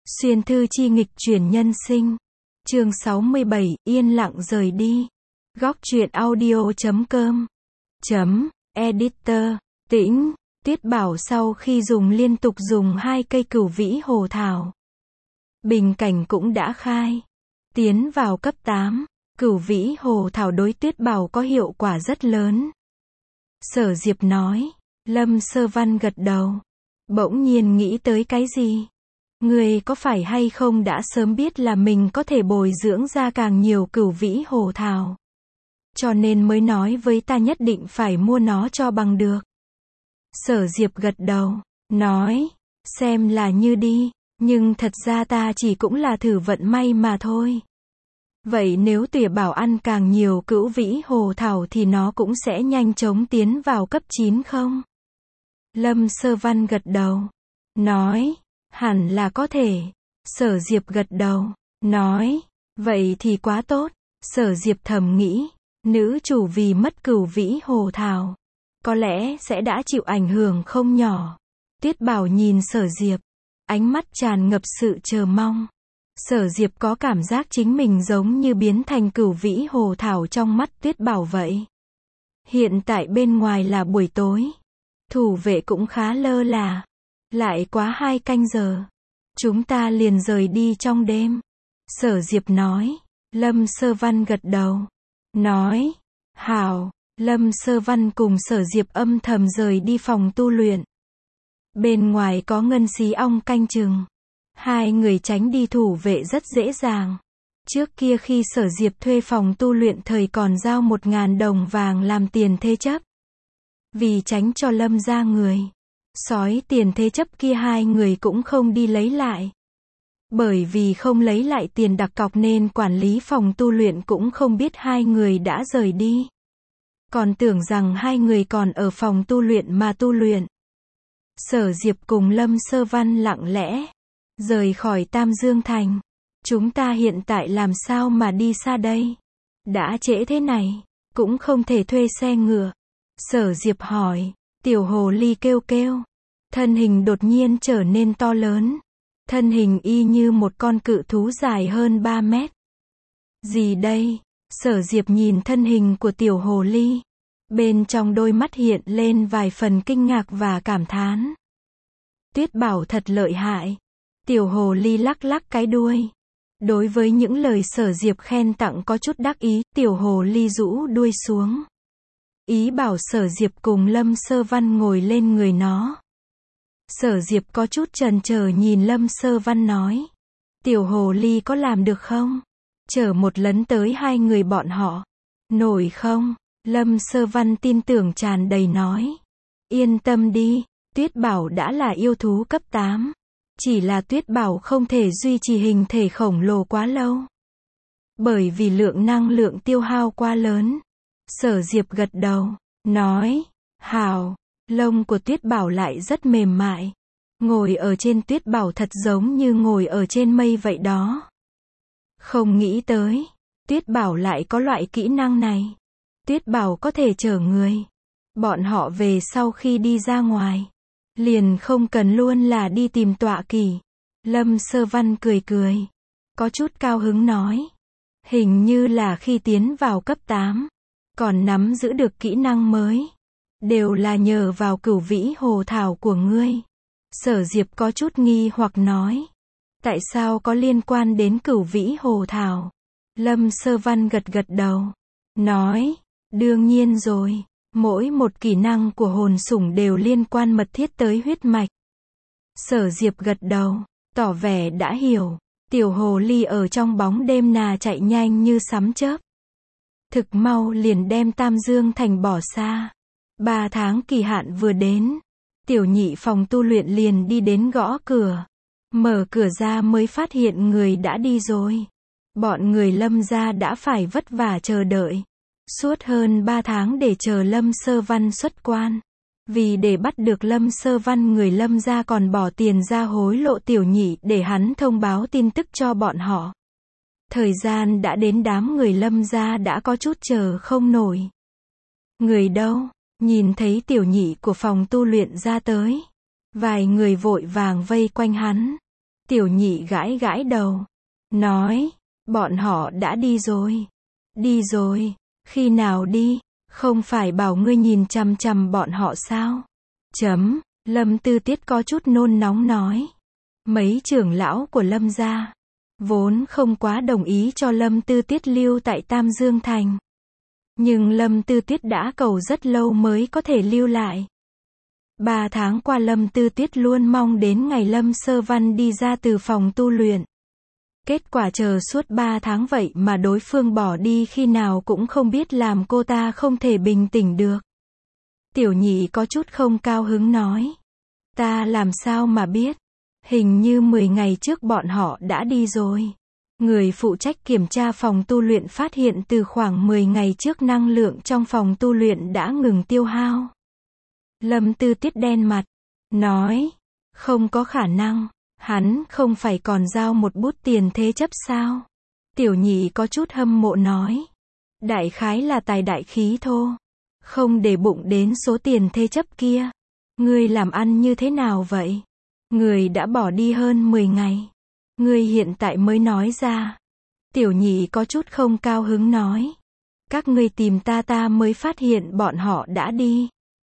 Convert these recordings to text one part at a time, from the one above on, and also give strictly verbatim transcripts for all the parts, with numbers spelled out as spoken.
Xuyên thư chi nghịch chuyển nhân sinh. Chương sáu mươi bảy, yên lặng rời đi. Góc truyện audio chấm com. Chấm, editor, tĩnh, Tuyết Bảo sau khi dùng liên tục dùng hai cây cửu vĩ hồ thảo. Bình cảnh cũng đã khai. Tiến vào cấp tám, cửu vĩ hồ thảo đối Tuyết Bảo có hiệu quả rất lớn. Sở Diệp nói. Lâm Sơ Văn gật đầu. Bỗng nhiên nghĩ tới cái gì? Người có phải hay không đã sớm biết là mình có thể bồi dưỡng ra càng nhiều cửu vĩ hồ thảo, cho nên mới nói với ta nhất định phải mua nó cho bằng được. Sở Diệp gật đầu, nói, xem là như đi, nhưng thật ra ta chỉ cũng là thử vận may mà thôi. Vậy nếu Tuyệt Bảo ăn càng nhiều cửu vĩ hồ thảo thì nó cũng sẽ nhanh chóng tiến vào cấp chín không? Lâm Sơ Văn gật đầu, nói, hẳn là có thể. Sở Diệp gật đầu, nói, vậy thì quá tốt. Sở Diệp thầm nghĩ, nữ chủ vì mất cửu vĩ hồ thảo, có lẽ sẽ đã chịu ảnh hưởng không nhỏ. Tuyết Bảo nhìn Sở Diệp, ánh mắt tràn ngập sự chờ mong. Sở Diệp có cảm giác chính mình giống như biến thành cửu vĩ hồ thảo trong mắt Tuyết Bảo vậy. Hiện tại bên ngoài là buổi tối, thủ vệ cũng khá lơ là. Lại quá hai canh giờ, chúng ta liền rời đi trong đêm. Sở Diệp nói. Lâm Sơ Văn gật đầu, nói, hảo. Lâm Sơ Văn cùng Sở Diệp âm thầm rời đi phòng tu luyện. Bên ngoài có ngân xí ong canh chừng. Hai người tránh đi thủ vệ rất dễ dàng. Trước kia khi Sở Diệp thuê phòng tu luyện thời còn giao một ngàn đồng vàng làm tiền thế chấp. Vì tránh cho Lâm ra người sói tiền thế chấp kia hai người cũng không đi lấy lại. Bởi vì không lấy lại tiền đặt cọc nên quản lý phòng tu luyện cũng không biết hai người đã rời đi. Còn tưởng rằng hai người còn ở phòng tu luyện mà tu luyện. Sở Diệp cùng Lâm Sơ Văn lặng lẽ rời khỏi Tam Dương Thành. Chúng ta hiện tại làm sao mà đi xa đây? Đã trễ thế này, cũng không thể thuê xe ngựa. Sở Diệp hỏi. Tiểu hồ ly kêu kêu. Thân hình đột nhiên trở nên to lớn. Thân hình y như một con cự thú dài hơn ba mét. Gì đây? Sở Diệp nhìn thân hình của tiểu hồ ly. Bên trong đôi mắt hiện lên vài phần kinh ngạc và cảm thán. Tuyết Bảo thật lợi hại. Tiểu hồ ly lắc lắc cái đuôi. Đối với những lời Sở Diệp khen tặng có chút đắc ý, tiểu hồ ly rũ đuôi xuống. Ý bảo Sở Diệp cùng Lâm Sơ Văn ngồi lên người nó. Sở Diệp có chút chần chờ nhìn Lâm Sơ Văn nói. Tiểu hồ ly có làm được không? Chở một lấn tới hai người bọn họ. Nổi không? Lâm Sơ Văn tin tưởng tràn đầy nói. Yên tâm đi, Tuyết Bảo đã là yêu thú cấp tám. Chỉ là Tuyết Bảo không thể duy trì hình thể khổng lồ quá lâu. Bởi vì lượng năng lượng tiêu hao quá lớn. Sở Diệp gật đầu, nói, hảo. Lông của Tuyết Bảo lại rất mềm mại. Ngồi ở trên Tuyết Bảo thật giống như ngồi ở trên mây vậy đó. Không nghĩ tới, Tuyết Bảo lại có loại kỹ năng này. Tuyết Bảo có thể chở người. Bọn họ về sau khi đi ra ngoài, liền không cần luôn là đi tìm tọa kỵ. Lâm Sơ Văn cười cười, có chút cao hứng nói. Hình như là khi tiến vào cấp tám, còn nắm giữ được kỹ năng mới. Đều là nhờ vào cửu vĩ hồ thảo của ngươi. Sở Diệp có chút nghi hoặc nói. Tại sao có liên quan đến cửu vĩ hồ thảo? Lâm Sơ Văn gật gật đầu. Nói, đương nhiên rồi. Mỗi một kỹ năng của hồn sủng đều liên quan mật thiết tới huyết mạch. Sở Diệp gật đầu, tỏ vẻ đã hiểu. Tiểu hồ ly ở trong bóng đêm nà chạy nhanh như sấm chớp. Thực mau liền đem Tam Dương Thành bỏ xa. Ba tháng kỳ hạn vừa đến, tiểu nhị phòng tu luyện liền đi đến gõ cửa. Mở cửa ra mới phát hiện người đã đi rồi. Bọn người Lâm gia đã phải vất vả chờ đợi. Suốt hơn ba tháng để chờ Lâm Sơ Văn xuất quan. Vì để bắt được Lâm Sơ Văn, người Lâm gia còn bỏ tiền ra hối lộ tiểu nhị để hắn thông báo tin tức cho bọn họ. Thời gian đã đến, đám người Lâm gia đã có chút chờ không nổi. Người đâu? Nhìn thấy tiểu nhị của phòng tu luyện ra tới, vài người vội vàng vây quanh hắn. Tiểu nhị gãi gãi đầu. Nói, bọn họ đã đi rồi. Đi rồi, khi nào đi, không phải bảo ngươi nhìn chằm chằm bọn họ sao? Chấm, Lâm Tư Tiết có chút nôn nóng nói. Mấy trưởng lão của Lâm gia, vốn không quá đồng ý cho Lâm Tư Tiết lưu tại Tam Dương Thành. Nhưng Lâm Tư Tiết đã cầu rất lâu mới có thể lưu lại. Ba tháng qua Lâm Tư Tiết luôn mong đến ngày Lâm Sơ Văn đi ra từ phòng tu luyện. Kết quả chờ suốt ba tháng vậy mà đối phương bỏ đi khi nào cũng không biết, làm cô ta không thể bình tĩnh được. Tiểu nhị có chút không cao hứng nói. Ta làm sao mà biết? Hình như mười ngày trước bọn họ đã đi rồi. Người phụ trách kiểm tra phòng tu luyện phát hiện từ khoảng mười ngày trước năng lượng trong phòng tu luyện đã ngừng tiêu hao. Lâm Tư Tiết đen mặt, nói, không có khả năng, hắn không phải còn giao một bút tiền thế chấp sao? Tiểu nhị có chút hâm mộ nói, đại khái là tài đại khí thô, không để bụng đến số tiền thế chấp kia. Ngươi làm ăn như thế nào vậy? Người đã bỏ đi hơn mười ngày. Ngươi hiện tại mới nói ra. Tiểu nhị có chút không cao hứng nói. Các ngươi tìm ta ta mới phát hiện bọn họ đã đi.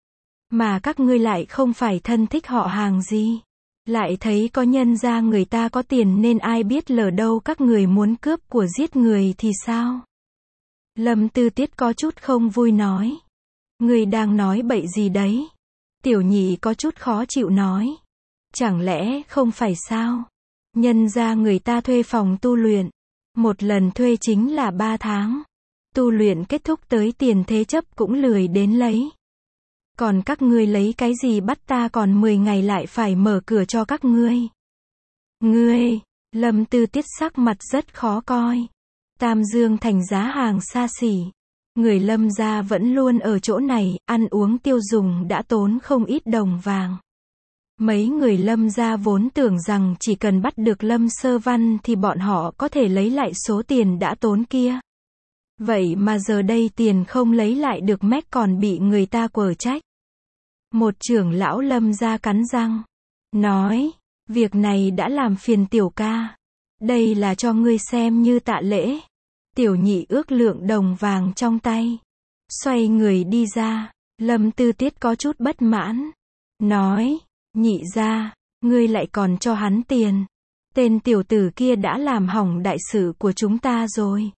Mà các ngươi lại không phải thân thích họ hàng gì. Lại thấy có nhân ra người ta có tiền nên ai biết lỡ đâu các người muốn cướp của giết người thì sao? Lâm Tư Tiết có chút không vui nói. Ngươi đang nói bậy gì đấy? Tiểu nhị có chút khó chịu nói. Chẳng lẽ không phải sao? Nhân ra người ta thuê phòng tu luyện. Một lần thuê chính là ba tháng. Tu luyện kết thúc tới tiền thế chấp cũng lười đến lấy. Còn các ngươi lấy cái gì bắt ta còn mười ngày lại phải mở cửa cho các ngươi? Ngươi, Lâm Tư Tiết sắc mặt rất khó coi. Tam Dương Thành giá hàng xa xỉ. Người Lâm gia vẫn luôn ở chỗ này, ăn uống tiêu dùng đã tốn không ít đồng vàng. Mấy người Lâm gia vốn tưởng rằng chỉ cần bắt được Lâm Sơ Văn thì bọn họ có thể lấy lại số tiền đã tốn kia. Vậy mà giờ đây tiền không lấy lại được mách còn bị người ta quở trách. Một trưởng lão Lâm gia cắn răng, nói, việc này đã làm phiền tiểu ca. Đây là cho ngươi xem như tạ lễ. Tiểu nhị ước lượng đồng vàng trong tay. Xoay người đi ra, Lâm Tư Tiết có chút bất mãn. Nói, nhị gia, ngươi lại còn cho hắn tiền. Tên tiểu tử kia đã làm hỏng đại sự của chúng ta rồi.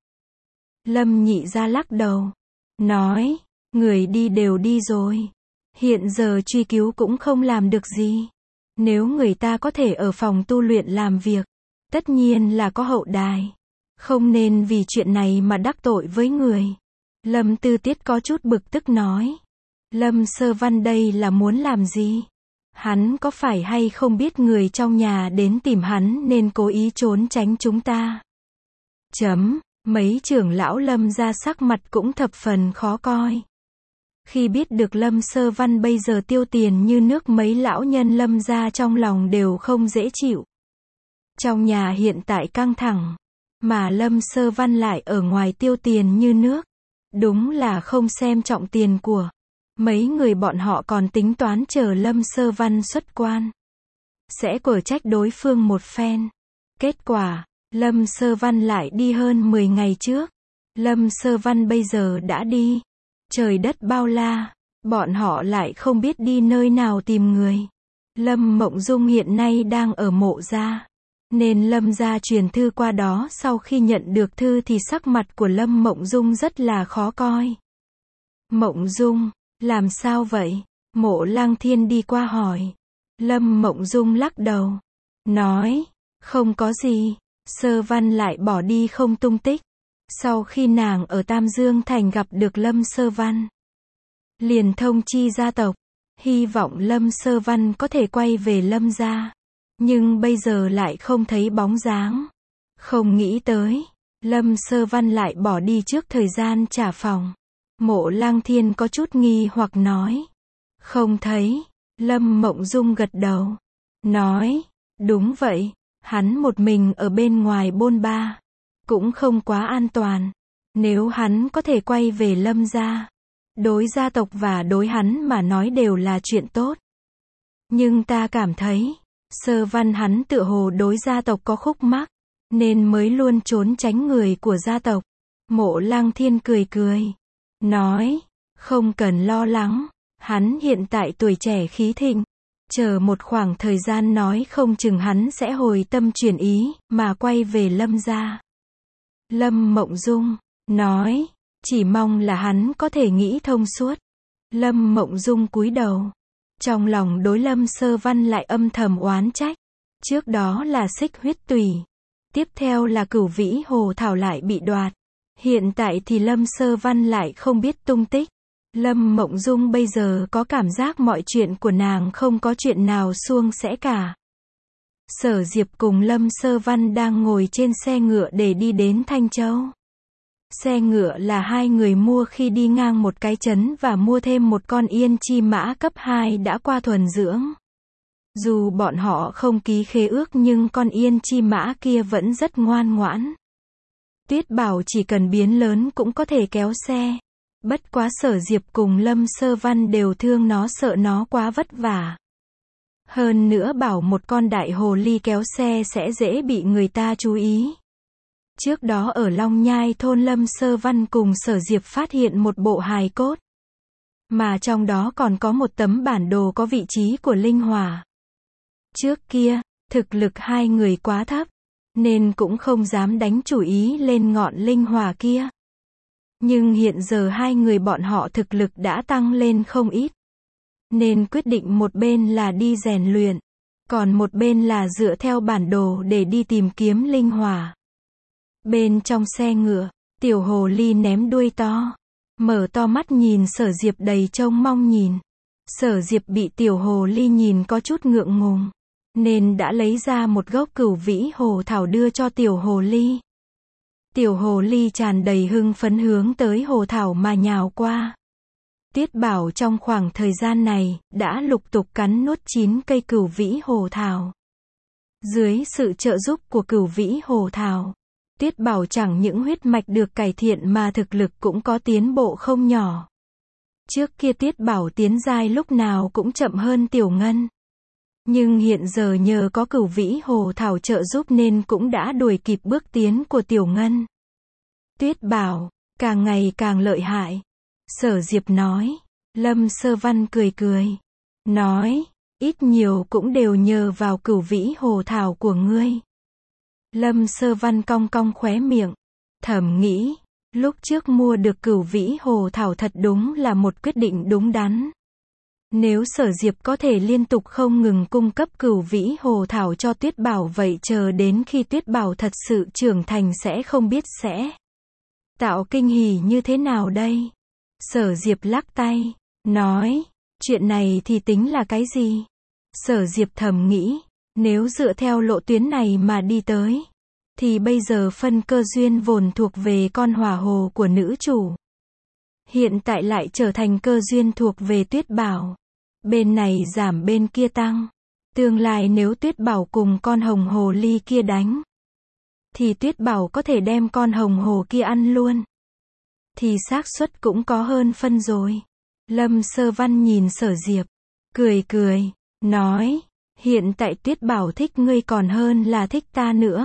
Lâm nhị gia lắc đầu. Nói, người đi đều đi rồi. Hiện giờ truy cứu cũng không làm được gì. Nếu người ta có thể ở phòng tu luyện làm việc, tất nhiên là có hậu đài. Không nên vì chuyện này mà đắc tội với người. Lâm Tư Tiết có chút bực tức nói. Lâm Sơ Văn đây là muốn làm gì? Hắn có phải hay không biết người trong nhà đến tìm hắn nên cố ý trốn tránh chúng ta? Chấm, mấy trưởng lão Lâm gia sắc mặt cũng thập phần khó coi. Khi biết được Lâm Sơ Văn bây giờ tiêu tiền như nước, mấy lão nhân Lâm gia trong lòng đều không dễ chịu. Trong nhà hiện tại căng thẳng, mà Lâm Sơ Văn lại ở ngoài tiêu tiền như nước. Đúng là không xem trọng tiền của. Mấy người bọn họ còn tính toán chờ Lâm Sơ Văn xuất quan, sẽ quở trách đối phương một phen. Kết quả, Lâm Sơ Văn lại đi hơn mười ngày trước. Lâm Sơ Văn bây giờ đã đi. Trời đất bao la, bọn họ lại không biết đi nơi nào tìm người. Lâm Mộng Dung hiện nay đang ở Mộ gia, nên Lâm gia truyền thư qua đó. Sau khi nhận được thư thì sắc mặt của Lâm Mộng Dung rất là khó coi. Mộng Dung, làm sao vậy? Mộ Lăng Thiên đi qua hỏi. Lâm Mộng Dung lắc đầu, nói, không có gì. Sơ Văn lại bỏ đi không tung tích. Sau khi nàng ở Tam Dương Thành gặp được Lâm Sơ Văn, liền thông chi gia tộc, hy vọng Lâm Sơ Văn có thể quay về Lâm gia. Nhưng bây giờ lại không thấy bóng dáng. Không nghĩ tới, Lâm Sơ Văn lại bỏ đi trước thời gian trả phòng. Mộ Lăng Thiên có chút nghi hoặc nói, không thấy. Lâm Mộng Dung gật đầu, nói, đúng vậy, hắn một mình ở bên ngoài bôn ba, cũng không quá an toàn. Nếu hắn có thể quay về Lâm gia, đối gia tộc và đối hắn mà nói đều là chuyện tốt. Nhưng ta cảm thấy, Sơ Văn hắn tựa hồ đối gia tộc có khúc mắc, nên mới luôn trốn tránh người của gia tộc. Mộ Lăng Thiên cười cười, nói, không cần lo lắng, hắn hiện tại tuổi trẻ khí thịnh, chờ một khoảng thời gian nói không chừng hắn sẽ hồi tâm chuyển ý, mà quay về Lâm gia. Lâm Mộng Dung, nói, chỉ mong là hắn có thể nghĩ thông suốt. Lâm Mộng Dung cúi đầu, trong lòng đối Lâm Sơ Văn lại âm thầm oán trách. Trước đó là xích huyết tùy, tiếp theo là cửu vĩ hồ thảo lại bị đoạt. Hiện tại thì Lâm Sơ Văn lại không biết tung tích. Lâm Mộng Dung bây giờ có cảm giác mọi chuyện của nàng không có chuyện nào suôn sẻ cả. Sở Diệp cùng Lâm Sơ Văn đang ngồi trên xe ngựa để đi đến Thanh Châu. Xe ngựa là hai người mua khi đi ngang một cái trấn và mua thêm một con yên chi mã cấp hai đã qua thuần dưỡng. Dù bọn họ không ký khế ước nhưng con yên chi mã kia vẫn rất ngoan ngoãn. Tuyết Bảo chỉ cần biến lớn cũng có thể kéo xe. Bất quá Sở Diệp cùng Lâm Sơ Văn đều thương nó, sợ nó quá vất vả. Hơn nữa bảo một con đại hồ ly kéo xe sẽ dễ bị người ta chú ý. Trước đó ở Long Nhai thôn Lâm Sơ Văn cùng Sở Diệp phát hiện một bộ hài cốt. Mà trong đó còn có một tấm bản đồ có vị trí của linh hỏa. Trước kia, thực lực hai người quá thấp, nên cũng không dám đánh chủ ý lên ngọn linh hỏa kia. Nhưng hiện giờ hai người bọn họ thực lực đã tăng lên không ít. Nên quyết định một bên là đi rèn luyện, còn một bên là dựa theo bản đồ để đi tìm kiếm linh hỏa. Bên trong xe ngựa, tiểu hồ ly ném đuôi to, mở to mắt nhìn Sở Diệp đầy trông mong nhìn. Sở Diệp bị tiểu hồ ly nhìn có chút ngượng ngùng, nên đã lấy ra một gốc cửu vĩ hồ thảo đưa cho tiểu hồ ly. Tiểu hồ ly tràn đầy hưng phấn hướng tới hồ thảo mà nhào qua. Tuyết Bảo trong khoảng thời gian này, đã lục tục cắn nuốt chín cây cửu vĩ hồ thảo. Dưới sự trợ giúp của cửu vĩ hồ thảo, Tuyết Bảo chẳng những huyết mạch được cải thiện mà thực lực cũng có tiến bộ không nhỏ. Trước kia Tuyết Bảo tiến giai lúc nào cũng chậm hơn Tiểu Ngân. Nhưng hiện giờ nhờ có cửu vĩ hồ thảo trợ giúp nên cũng đã đuổi kịp bước tiến của Tiểu Ngân. Tuyết Bảo, càng ngày càng lợi hại. Sở Diệp nói. Lâm Sơ Văn cười cười, nói, ít nhiều cũng đều nhờ vào cửu vĩ hồ thảo của ngươi. Lâm Sơ Văn cong cong khóe miệng, thầm nghĩ, lúc trước mua được cửu vĩ hồ thảo thật đúng là một quyết định đúng đắn. Nếu Sở Diệp có thể liên tục không ngừng cung cấp cửu vĩ hồ thảo cho Tuyết Bảo, vậy chờ đến khi Tuyết Bảo thật sự trưởng thành sẽ không biết sẽ tạo kinh hỉ như thế nào đây. Sở Diệp lắc tay, nói, chuyện này thì tính là cái gì? Sở Diệp thầm nghĩ, nếu dựa theo lộ tuyến này mà đi tới, thì bây giờ phân cơ duyên vốn thuộc về con hỏa hồ của nữ chủ. Hiện tại lại trở thành cơ duyên thuộc về Tuyết Bảo. Bên này giảm bên kia tăng. Tương lai nếu Tuyết Bảo cùng con hồng hồ ly kia đánh, thì Tuyết Bảo có thể đem con hồng hồ kia ăn luôn. Thì xác suất cũng có hơn phân rồi. Lâm Sơ Văn nhìn Sở Diệp, cười cười, nói, hiện tại Tuyết Bảo thích ngươi còn hơn là thích ta nữa.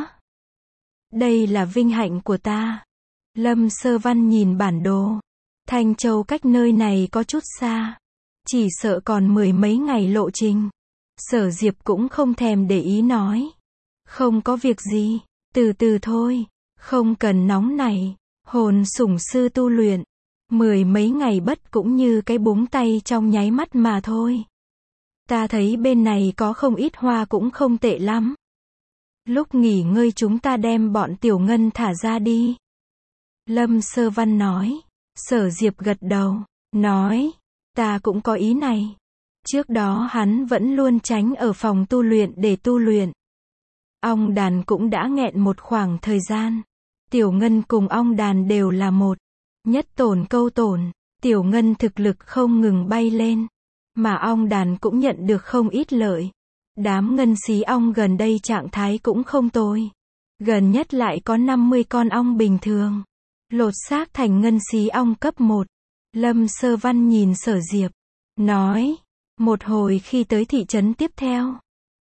Đây là vinh hạnh của ta. Lâm Sơ Văn nhìn bản đồ. Thanh Châu cách nơi này có chút xa. Chỉ sợ còn mười mấy ngày lộ trình. Sở Diệp cũng không thèm để ý nói. Không có việc gì, từ từ thôi, không cần nóng này. Hồn sủng sư tu luyện, mười mấy ngày bất cũng như cái búng tay trong nháy mắt mà thôi. Ta thấy bên này có không ít hoa cũng không tệ lắm. Lúc nghỉ ngơi chúng ta đem bọn Tiểu Ngân thả ra đi. Lâm Sơ Văn nói. Sở Diệp gật đầu, nói, ta cũng có ý này. Trước đó hắn vẫn luôn tránh ở phòng tu luyện để tu luyện. Ong đàn cũng đã nghẹn một khoảng thời gian. Tiểu Ngân cùng ong đàn đều là một. Nhất tổn câu tổn. Tiểu Ngân thực lực không ngừng bay lên. Mà ong đàn cũng nhận được không ít lợi. Đám ngân xí ong gần đây trạng thái cũng không tồi. Gần nhất lại có năm mươi con ong bình thường. Lột xác thành ngân xí ong cấp một. Lâm Sơ Văn nhìn Sở Diệp. Nói. Một hồi khi tới thị trấn tiếp theo.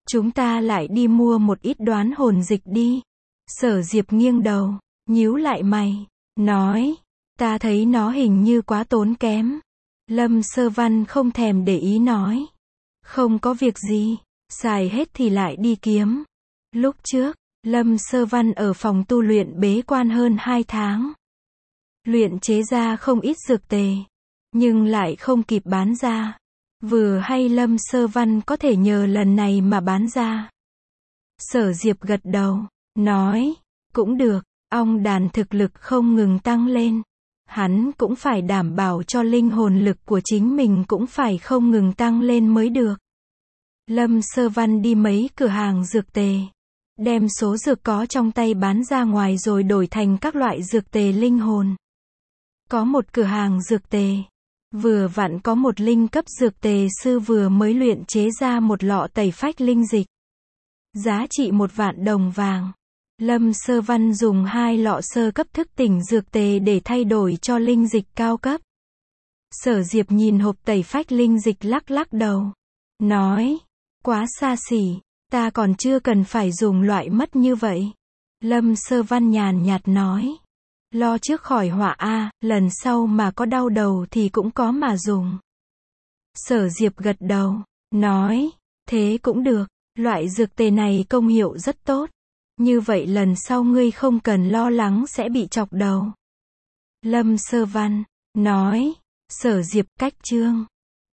Chúng ta lại đi mua một ít đoán hồn dịch đi. Sở Diệp nghiêng đầu, nhíu lại mày, nói, ta thấy nó hình như quá tốn kém. Lâm Sơ Văn không thèm để ý nói, không có việc gì, xài hết thì lại đi kiếm. Lúc trước, Lâm Sơ Văn ở phòng tu luyện bế quan hơn hai tháng. Luyện chế ra không ít dược tề, nhưng lại không kịp bán ra. Vừa hay Lâm Sơ Văn có thể nhờ lần này mà bán ra. Sở Diệp gật đầu, nói, cũng được, ong đàn thực lực không ngừng tăng lên. Hắn cũng phải đảm bảo cho linh hồn lực của chính mình cũng phải không ngừng tăng lên mới được. Lâm Sơ Văn đi mấy cửa hàng dược tề, đem số dược có trong tay bán ra ngoài rồi đổi thành các loại dược tề linh hồn. Có một cửa hàng dược tề, vừa vặn có một linh cấp dược tề sư vừa mới luyện chế ra một lọ tẩy phách linh dịch. Giá trị một vạn đồng vàng. Lâm Sơ Văn dùng hai lọ sơ cấp thức tỉnh dược tề để thay đổi cho linh dịch cao cấp. Sở Diệp nhìn hộp tẩy phách linh dịch lắc lắc đầu, nói, quá xa xỉ, ta còn chưa cần phải dùng loại mất như vậy. Lâm Sơ Văn nhàn nhạt nói, lo trước khỏi họa a, lần sau mà có đau đầu thì cũng có mà dùng. Sở Diệp gật đầu, nói, thế cũng được, loại dược tề này công hiệu rất tốt. Như vậy lần sau ngươi không cần lo lắng sẽ bị chọc đầu. Lâm Sơ Văn nói, Sở Diệp cách chương